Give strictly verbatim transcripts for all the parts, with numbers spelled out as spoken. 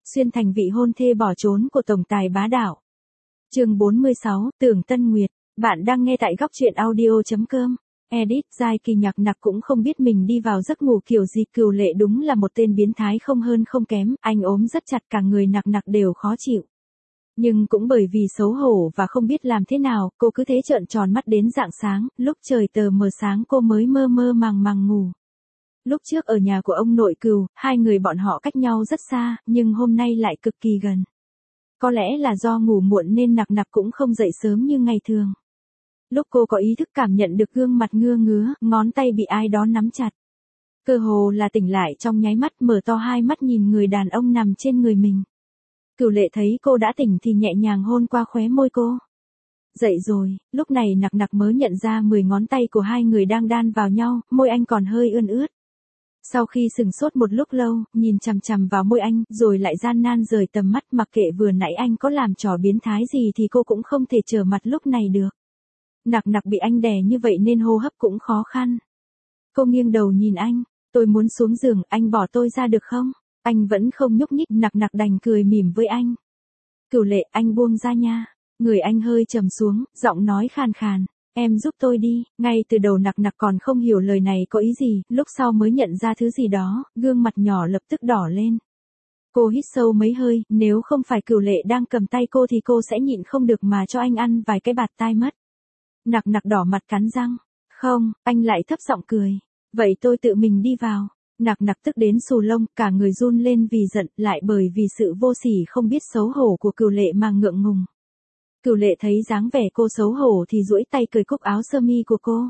xuyên thành vị hôn thê bỏ trốn của tổng tài bá đạo. Chương bốn mươi sáu, Tưởng Tân Nguyệt, bạn đang nghe tại góc truyện audio chấm com. Edit, Giai Kỳ Nhạc Nặc cũng không biết mình đi vào giấc ngủ kiểu gì, Cửu Lệ đúng là một tên biến thái không hơn không kém, anh ốm rất chặt cả người Nặc Nặc đều khó chịu. Nhưng cũng bởi vì xấu hổ và không biết làm thế nào, cô cứ thế trợn tròn mắt đến rạng sáng, lúc trời tờ mờ sáng cô mới mơ mơ màng màng ngủ. Lúc trước ở nhà của ông nội Cừu, hai người bọn họ cách nhau rất xa, nhưng hôm nay lại cực kỳ gần. Có lẽ là do ngủ muộn nên Nặc Nặc cũng không dậy sớm như ngày thường. Lúc cô có ý thức cảm nhận được gương mặt ngưa ngứa, ngón tay bị ai đó nắm chặt. Cơ hồ là tỉnh lại trong nháy mắt, mở to hai mắt nhìn người đàn ông nằm trên người mình. Cửu Lệ thấy cô đã tỉnh thì nhẹ nhàng hôn qua khóe môi cô. Dậy rồi, lúc này Nặc Nặc mới nhận ra mười ngón tay của hai người đang đan vào nhau, môi anh còn hơi ươn ướt. Sau khi sừng sốt một lúc lâu, nhìn chằm chằm vào môi anh, rồi lại gian nan rời tầm mắt, mặc kệ vừa nãy anh có làm trò biến thái gì thì cô cũng không thể trở mặt lúc này được. Nặc Nặc bị anh đè như vậy nên hô hấp cũng khó khăn. Cô nghiêng đầu nhìn anh, tôi muốn xuống giường, anh bỏ tôi ra được không? Anh vẫn không nhúc nhích, Nặc Nặc đành cười mỉm với anh. Cửu Lệ, anh buông ra nha. Người anh hơi trầm xuống, giọng nói khàn khàn. Em giúp tôi đi. Ngay từ đầu Nặc Nặc còn không hiểu lời này có ý gì, lúc sau mới nhận ra thứ gì đó, gương mặt nhỏ lập tức đỏ lên. Cô hít sâu mấy hơi, nếu không phải Cửu Lệ đang cầm tay cô thì cô sẽ nhịn không được mà cho anh ăn vài cái bạt tai mất. Nặc Nặc đỏ mặt cắn răng. Không, anh lại thấp giọng cười. Vậy tôi tự mình đi vào. Nặc Nặc tức đến xù lông, cả người run lên vì giận, lại bởi vì sự vô sỉ không biết xấu hổ của Cửu Lệ mà ngượng ngùng. Cửu Lệ thấy dáng vẻ cô xấu hổ thì duỗi tay cởi cúc áo sơ mi của cô.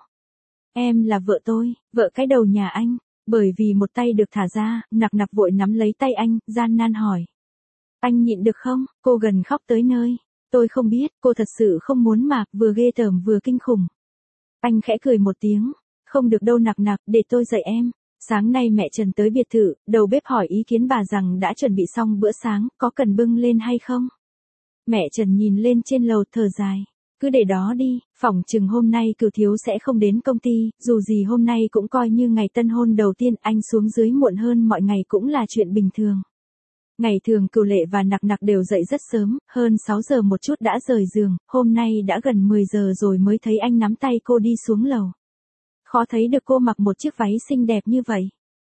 Em là vợ tôi, vợ cái đầu nhà anh. Bởi vì một tay được thả ra, Nặc Nặc vội nắm lấy tay anh, gian nan hỏi. Anh nhịn được không? Cô gần khóc tới nơi. Tôi không biết, cô thật sự không muốn mà, vừa ghê tởm vừa kinh khủng. Anh khẽ cười một tiếng. Không được đâu Nặc Nặc, để tôi dạy em. Sáng nay mẹ Trần tới biệt thự, đầu bếp hỏi ý kiến bà rằng đã chuẩn bị xong bữa sáng, có cần bưng lên hay không? Mẹ Trần nhìn lên trên lầu thở dài. Cứ để đó đi, phỏng chừng hôm nay Cửu thiếu sẽ không đến công ty, dù gì hôm nay cũng coi như ngày tân hôn đầu tiên, anh xuống dưới muộn hơn mọi ngày cũng là chuyện bình thường. Ngày thường Cửu Lệ và Nặc Nặc đều dậy rất sớm, hơn sáu giờ một chút đã rời giường, hôm nay đã gần mười giờ rồi mới thấy anh nắm tay cô đi xuống lầu. Khó thấy được cô mặc một chiếc váy xinh đẹp như vậy.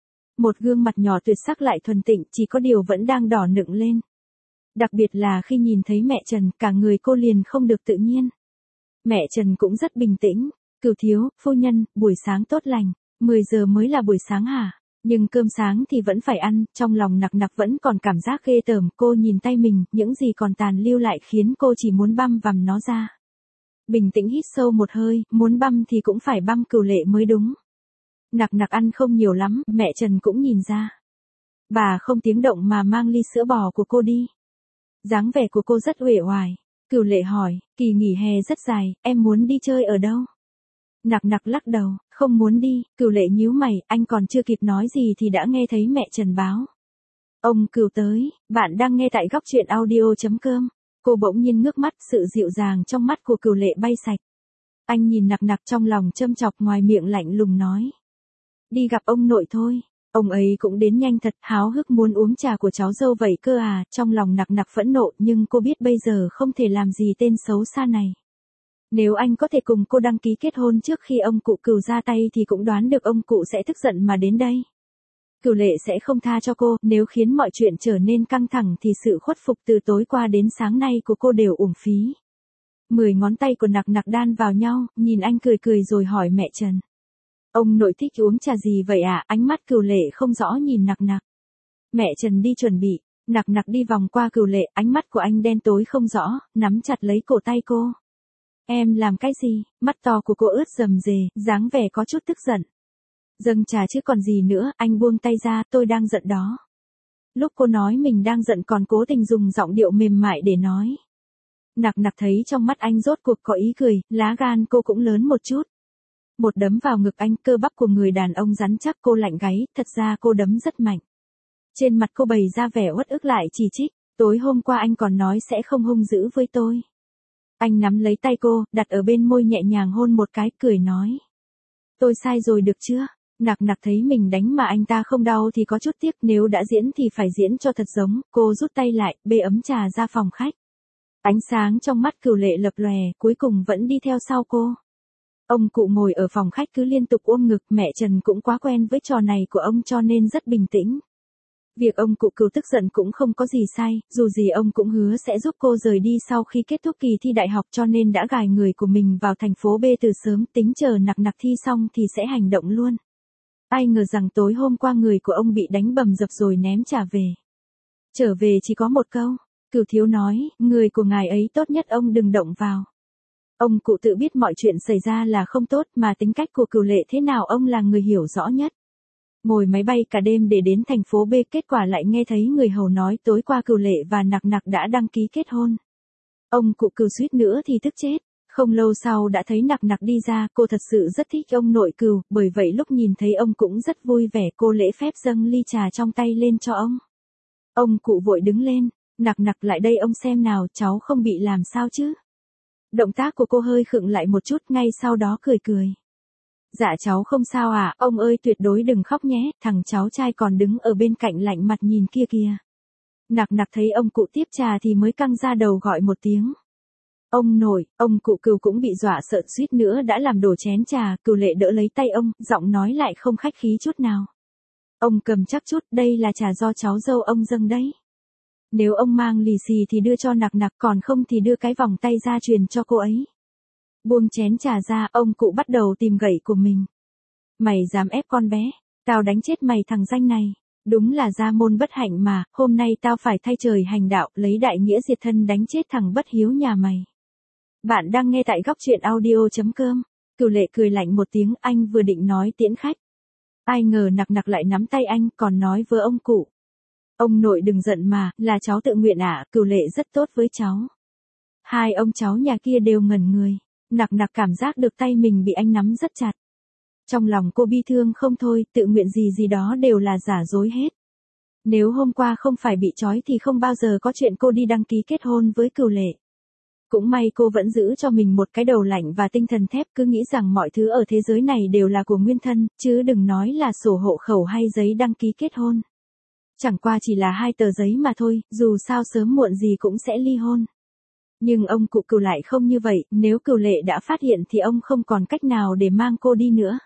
Một gương mặt nhỏ tuyệt sắc lại thuần tịnh, chỉ có điều vẫn đang đỏ nựng lên. Đặc biệt là khi nhìn thấy mẹ Trần, cả người cô liền không được tự nhiên. Mẹ Trần cũng rất bình tĩnh. Cửu thiếu, phu nhân, buổi sáng tốt lành. mười giờ mới là buổi sáng hả? Nhưng cơm sáng thì vẫn phải ăn, trong lòng Nặc Nặc vẫn còn cảm giác ghê tởm. Cô nhìn tay mình, những gì còn tàn lưu lại khiến cô chỉ muốn băm vằm nó ra. Bình tĩnh hít sâu một hơi, muốn băm thì cũng phải băm Cửu Lệ mới đúng. Nặc Nặc ăn không nhiều lắm, mẹ Trần cũng nhìn ra. Bà không tiếng động mà mang ly sữa bò của cô đi. Dáng vẻ của cô rất uể oải. Cửu Lệ hỏi, kỳ nghỉ hè rất dài, em muốn đi chơi ở đâu? Nặc Nặc lắc đầu, không muốn đi. Cửu Lệ nhíu mày, anh còn chưa kịp nói gì thì đã nghe thấy mẹ Trần báo. Ông Cửu tới, bạn đang nghe tại góc truyện audio chấm com. Cô bỗng nhiên ngước mắt, sự dịu dàng trong mắt của Cửu Lệ bay sạch. Anh nhìn Nặc Nặc trong lòng châm chọc, ngoài miệng lạnh lùng nói. Đi gặp ông nội thôi. Ông ấy cũng đến nhanh thật, háo hức muốn uống trà của cháu dâu vậy cơ à, trong lòng Nặc Nặc phẫn nộ, nhưng cô biết bây giờ không thể làm gì tên xấu xa này. Nếu anh có thể cùng cô đăng ký kết hôn trước khi ông cụ Cửu ra tay thì cũng đoán được ông cụ sẽ tức giận mà đến đây. Cửu Lệ sẽ không tha cho cô, nếu khiến mọi chuyện trở nên căng thẳng thì sự khuất phục từ tối qua đến sáng nay của cô đều uổng phí. Mười ngón tay của Nặc Nặc đan vào nhau, nhìn anh cười cười rồi hỏi mẹ Trần. Ông nội thích uống trà gì vậy ạ? À? Ánh mắt Cửu Lệ không rõ nhìn Nặc Nặc. Mẹ Trần đi chuẩn bị. Nặc Nặc đi vòng qua Cửu Lệ, ánh mắt của anh đen tối không rõ, nắm chặt lấy cổ tay cô. Em làm cái gì? Mắt to của cô ướt rầm rề, dáng vẻ có chút tức giận. Dâng trà chứ còn gì nữa, anh buông tay ra, tôi đang giận đó. Lúc cô nói mình đang giận còn cố tình dùng giọng điệu mềm mại để nói. Nặc Nặc thấy trong mắt anh rốt cuộc có ý cười, lá gan cô cũng lớn một chút. Một đấm vào ngực anh, cơ bắp của người đàn ông rắn chắc, cô lạnh gáy, thật ra cô đấm rất mạnh. Trên mặt cô bày ra vẻ uất ức lại chỉ trích, tối hôm qua anh còn nói sẽ không hung dữ với tôi. Anh nắm lấy tay cô, đặt ở bên môi nhẹ nhàng hôn một cái, cười nói. Tôi sai rồi được chưa? Nặc nặc thấy mình đánh mà anh ta không đau thì có chút tiếc, nếu đã diễn thì phải diễn cho thật giống, cô rút tay lại, bê ấm trà ra phòng khách. Ánh sáng trong mắt Cửu Lệ lập lòe, cuối cùng vẫn đi theo sau cô. Ông cụ ngồi ở phòng khách cứ liên tục ôm ngực, mẹ Trần cũng quá quen với trò này của ông cho nên rất bình tĩnh. Việc ông cụ Cửu tức giận cũng không có gì sai, dù gì ông cũng hứa sẽ giúp cô rời đi sau khi kết thúc kỳ thi đại học cho nên đã gài người của mình vào thành phố B từ sớm, tính chờ Nặc Nặc thi xong thì sẽ hành động luôn. Ai ngờ rằng tối hôm qua người của ông bị đánh bầm dập rồi ném trả về. Trở về chỉ có một câu, Cửu thiếu nói, người của ngài ấy tốt nhất ông đừng động vào. Ông cụ tự biết mọi chuyện xảy ra là không tốt mà tính cách của Cửu Lệ thế nào ông là người hiểu rõ nhất. Ngồi máy bay cả đêm để đến thành phố B, kết quả lại nghe thấy người hầu nói tối qua Cửu Lệ và Nặc Nặc đã đăng ký kết hôn. Ông cụ Cửu suýt nữa thì tức chết. Không lâu sau đã thấy Nặc Nặc đi ra, cô thật sự rất thích ông nội Cửu, bởi vậy lúc nhìn thấy ông cũng rất vui vẻ, cô lễ phép dâng ly trà trong tay lên cho ông. Ông cụ vội đứng lên, Nặc Nặc lại đây ông xem nào, cháu không bị làm sao chứ? Động tác của cô hơi khựng lại một chút, ngay sau đó cười cười. Dạ cháu không sao à, ông ơi tuyệt đối đừng khóc nhé, thằng cháu trai còn đứng ở bên cạnh lạnh mặt nhìn kia kìa. Nặc Nặc thấy ông cụ tiếp trà thì mới căng ra đầu gọi một tiếng. Ông nội, ông cụ Cửu cũng bị dọa sợ suýt nữa đã làm đổ chén trà, Cửu Lệ đỡ lấy tay ông, giọng nói lại không khách khí chút nào. Ông cầm chắc chút, đây là trà do cháu dâu ông dâng đấy. Nếu ông mang lì xì thì đưa cho Nặc Nặc, còn không thì đưa cái vòng tay ra truyền cho cô ấy. Buông chén trà ra, ông cụ bắt đầu tìm gậy của mình. Mày dám ép con bé, tao đánh chết mày thằng danh này. Đúng là gia môn bất hạnh mà, hôm nay tao phải thay trời hành đạo, lấy đại nghĩa diệt thân đánh chết thằng bất hiếu nhà mày. Bạn đang nghe tại góc truyện audio chấm com. Cửu Lệ cười lạnh một tiếng, anh vừa định nói tiễn khách. Ai ngờ Nặc Nặc lại nắm tay anh, còn nói với ông cụ. Ông nội đừng giận mà, là cháu tự nguyện ạ, à, Cửu Lệ rất tốt với cháu. Hai ông cháu nhà kia đều ngẩn người. Nặc Nặc cảm giác được tay mình bị anh nắm rất chặt. Trong lòng cô bi thương không thôi, tự nguyện gì gì đó đều là giả dối hết. Nếu hôm qua không phải bị trói thì không bao giờ có chuyện cô đi đăng ký kết hôn với Cửu Lệ. Cũng may cô vẫn giữ cho mình một cái đầu lạnh và tinh thần thép, cứ nghĩ rằng mọi thứ ở thế giới này đều là của nguyên thân, chứ đừng nói là sổ hộ khẩu hay giấy đăng ký kết hôn. Chẳng qua chỉ là hai tờ giấy mà thôi, dù sao sớm muộn gì cũng sẽ ly hôn. Nhưng ông cụ Cửu lại không như vậy, nếu Cửu Lệ đã phát hiện thì ông không còn cách nào để mang cô đi nữa.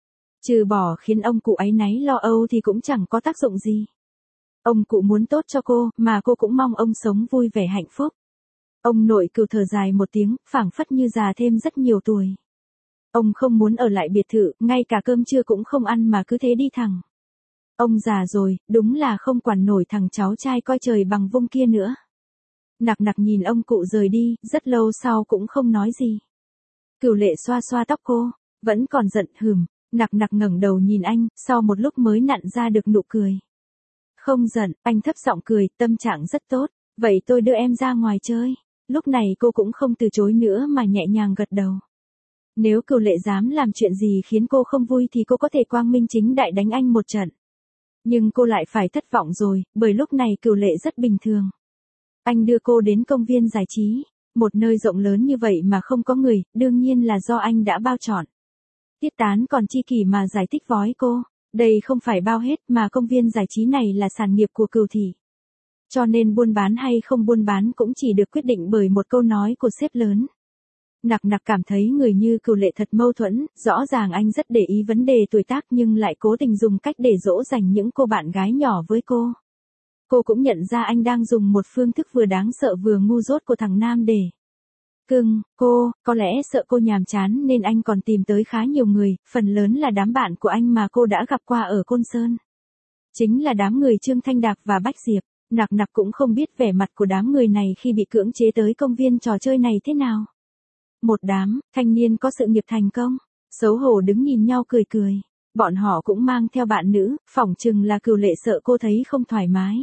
Trừ bỏ khiến ông cụ áy náy lo âu thì cũng chẳng có tác dụng gì. Ông cụ muốn tốt cho cô, mà cô cũng mong ông sống vui vẻ hạnh phúc. Ông nội Cửu thở dài một tiếng, phảng phất như già thêm rất nhiều tuổi. Ông không muốn ở lại biệt thự, ngay cả cơm trưa cũng không ăn mà cứ thế đi thẳng. Ông già rồi, đúng là không quản nổi thằng cháu trai coi trời bằng vung kia nữa. Nặc Nặc nhìn ông cụ rời đi, rất lâu sau cũng không nói gì. Cửu Lệ xoa xoa tóc cô, vẫn còn giận hừm. Nặc Nặc ngẩng đầu nhìn anh, sau một lúc mới nặn ra được nụ cười. Không giận, anh thấp giọng cười, tâm trạng rất tốt, vậy tôi đưa em ra ngoài chơi. Lúc này cô cũng không từ chối nữa mà nhẹ nhàng gật đầu. Nếu Cửu Lệ dám làm chuyện gì khiến cô không vui thì cô có thể quang minh chính đại đánh anh một trận. Nhưng cô lại phải thất vọng rồi, bởi lúc này Cửu Lệ rất bình thường. Anh đưa cô đến công viên giải trí, một nơi rộng lớn như vậy mà không có người, đương nhiên là do anh đã bao chọn. Tiết Tán còn chi kỷ mà giải thích với cô, đây không phải bao hết mà công viên giải trí này là sản nghiệp của Cửu thị. Cho nên buôn bán hay không buôn bán cũng chỉ được quyết định bởi một câu nói của sếp lớn. Nặc Nặc cảm thấy người như Cửu Lệ thật mâu thuẫn, rõ ràng anh rất để ý vấn đề tuổi tác nhưng lại cố tình dùng cách để dỗ dành những cô bạn gái nhỏ với cô. Cô cũng nhận ra anh đang dùng một phương thức vừa đáng sợ vừa ngu dốt của thằng Nam để cưng cô, có lẽ sợ cô nhàm chán nên anh còn tìm tới khá nhiều người, phần lớn là đám bạn của anh mà cô đã gặp qua ở Côn Sơn. Chính là đám người Trương Thanh Đạc và Bách Diệp. Nặc Nặc cũng không biết vẻ mặt của đám người này khi bị cưỡng chế tới công viên trò chơi này thế nào. Một đám, thanh niên có sự nghiệp thành công, xấu hổ đứng nhìn nhau cười cười. Bọn họ cũng mang theo bạn nữ, phỏng chừng là Cửu Lệ sợ cô thấy không thoải mái.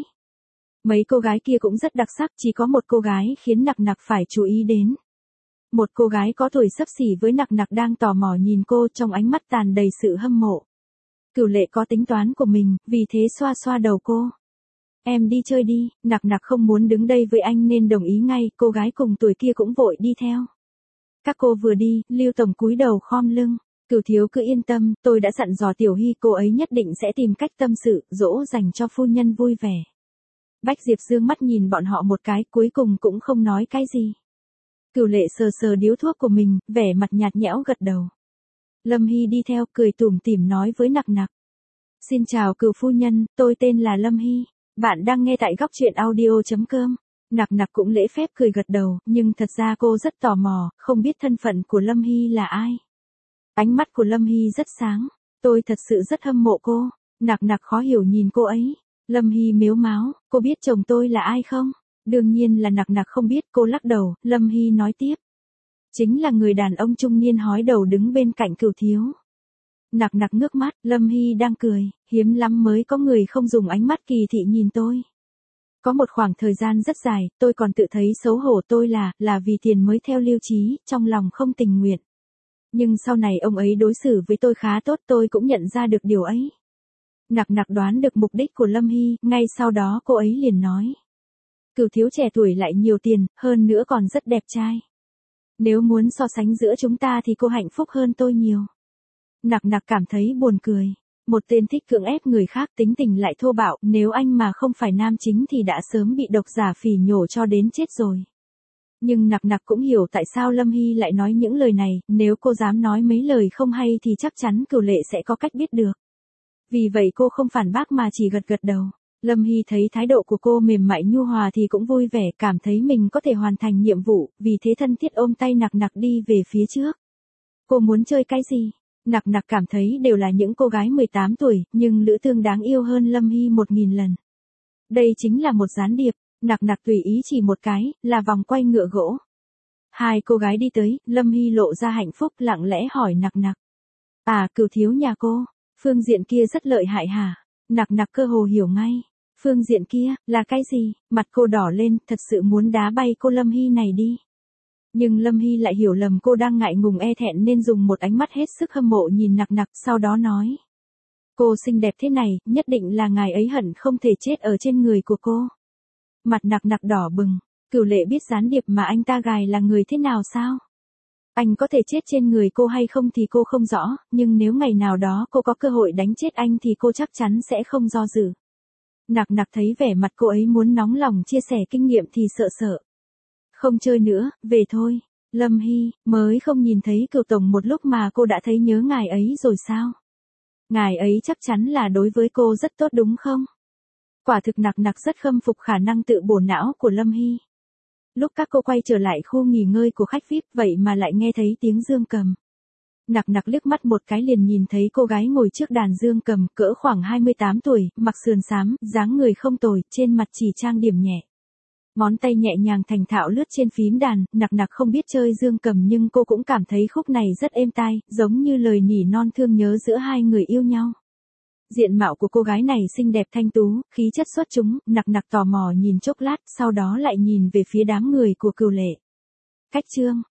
Mấy cô gái kia cũng rất đặc sắc, chỉ có một cô gái khiến Nặc Nặc phải chú ý đến. Một cô gái có tuổi xấp xỉ với Nặc Nặc đang tò mò nhìn cô trong ánh mắt tràn đầy sự hâm mộ. Cửu Lệ có tính toán của mình, vì thế xoa xoa đầu cô. Em đi chơi đi, Nặc Nặc không muốn đứng đây với anh nên đồng ý ngay, cô gái cùng tuổi kia cũng vội đi theo. Các cô vừa đi, Lưu Tổng cúi đầu khom lưng, Cửu thiếu cứ yên tâm, tôi đã dặn dò Tiểu Hy cô ấy nhất định sẽ tìm cách tâm sự, dỗ dành cho phu nhân vui vẻ. Bách Diệp dương mắt nhìn bọn họ một cái, cuối cùng cũng không nói cái gì. Cửu lệ sờ sờ điếu thuốc của mình, vẻ mặt nhạt nhẽo gật đầu. Lâm Hy đi theo, cười tủm tỉm nói với Nặc Nặc. Xin chào Cửu phu nhân, tôi tên là Lâm Hy. Bạn đang nghe tại góc truyện audio chấm com. Nặc Nặc cũng lễ phép cười gật đầu, nhưng thật ra cô rất tò mò, không biết thân phận của Lâm Hy là ai. Ánh mắt của Lâm Hy rất sáng, tôi thật sự rất hâm mộ cô. Nặc Nặc khó hiểu nhìn cô ấy. Lâm Hy mếu máo, cô biết chồng tôi là ai không? Đương nhiên là Nặc Nặc không biết, cô lắc đầu. Lâm Hy nói tiếp. Chính là người đàn ông trung niên hói đầu đứng bên cạnh Cửu thiếu. Nặc Nặc ngước mắt, Lâm Hy đang cười, hiếm lắm mới có người không dùng ánh mắt kỳ thị nhìn tôi. Có một khoảng thời gian rất dài, tôi còn tự thấy xấu hổ, tôi là, là vì tiền mới theo Lưu Chí, trong lòng không tình nguyện. Nhưng sau này ông ấy đối xử với tôi khá tốt, tôi cũng nhận ra được điều ấy. Nặc Nặc đoán được mục đích của Lâm Hy, ngay sau đó cô ấy liền nói. Cửu thiếu trẻ tuổi lại nhiều tiền, hơn nữa còn rất đẹp trai. Nếu muốn so sánh giữa chúng ta thì cô hạnh phúc hơn tôi nhiều. Nặc Nặc cảm thấy buồn cười. Một tên thích cưỡng ép người khác, tính tình lại thô bạo, nếu anh mà không phải nam chính thì đã sớm bị độc giả phỉ nhổ cho đến chết rồi. Nhưng Nặc Nặc cũng hiểu tại sao Lâm Hy lại nói những lời này, nếu cô dám nói mấy lời không hay thì chắc chắn Cửu lệ sẽ có cách biết được. Vì vậy cô không phản bác mà chỉ gật gật đầu. Lâm Hy thấy thái độ của cô mềm mại nhu hòa thì cũng vui vẻ, cảm thấy mình có thể hoàn thành nhiệm vụ, vì thế thân thiết ôm tay Nặc Nặc đi về phía trước. Cô muốn chơi cái gì? Nặc Nặc cảm thấy đều là những cô gái mười tám tuổi, nhưng Lữ Tương đáng yêu hơn Lâm Hy một nghìn lần. Đây chính là một gián điệp. Nặc Nặc tùy ý chỉ một cái, là vòng quay ngựa gỗ. Hai cô gái đi tới, Lâm Hy lộ ra hạnh phúc, lặng lẽ hỏi Nặc Nặc. À, Cửu thiếu nhà cô, phương diện kia rất lợi hại hả? Nặc Nặc cơ hồ hiểu ngay. Phương diện kia, là cái gì? Mặt cô đỏ lên, thật sự muốn đá bay cô Lâm Hy này đi. Nhưng Lâm Hy lại hiểu lầm cô đang ngại ngùng e thẹn nên dùng một ánh mắt hết sức hâm mộ nhìn Nặc Nặc, sau đó nói. Cô xinh đẹp thế này, nhất định là ngài ấy hận không thể chết ở trên người của cô. Mặt Nặc Nặc đỏ bừng, Cửu lệ biết gián điệp mà anh ta gài là người thế nào sao? Anh có thể chết trên người cô hay không thì cô không rõ, nhưng nếu ngày nào đó cô có cơ hội đánh chết anh thì cô chắc chắn sẽ không do dự. Nặc Nặc thấy vẻ mặt cô ấy muốn nóng lòng chia sẻ kinh nghiệm thì sợ sợ. Không chơi nữa, về thôi. Lâm Hy, mới không nhìn thấy Cửu tổng một lúc mà cô đã thấy nhớ ngài ấy rồi sao? Ngài ấy chắc chắn là đối với cô rất tốt đúng không? Quả thực Nặc Nặc rất khâm phục khả năng tự bổ não của Lâm Hy. Lúc các cô quay trở lại khu nghỉ ngơi của khách vi ai pi, vậy mà lại nghe thấy tiếng dương cầm. Nặc Nặc liếc mắt một cái liền nhìn thấy cô gái ngồi trước đàn dương cầm, cỡ khoảng hai mươi tám tuổi, mặc sườn xám, dáng người không tồi, trên mặt chỉ trang điểm nhẹ. Ngón tay nhẹ nhàng thành thạo lướt trên phím đàn, Nặc Nặc không biết chơi dương cầm nhưng cô cũng cảm thấy khúc này rất êm tai, giống như lời nỉ non thương nhớ giữa hai người yêu nhau. Diện mạo của cô gái này xinh đẹp thanh tú, khí chất xuất chúng, Nặc Nặc tò mò nhìn chốc lát, sau đó lại nhìn về phía đám người của Cửu lệ. Cách chương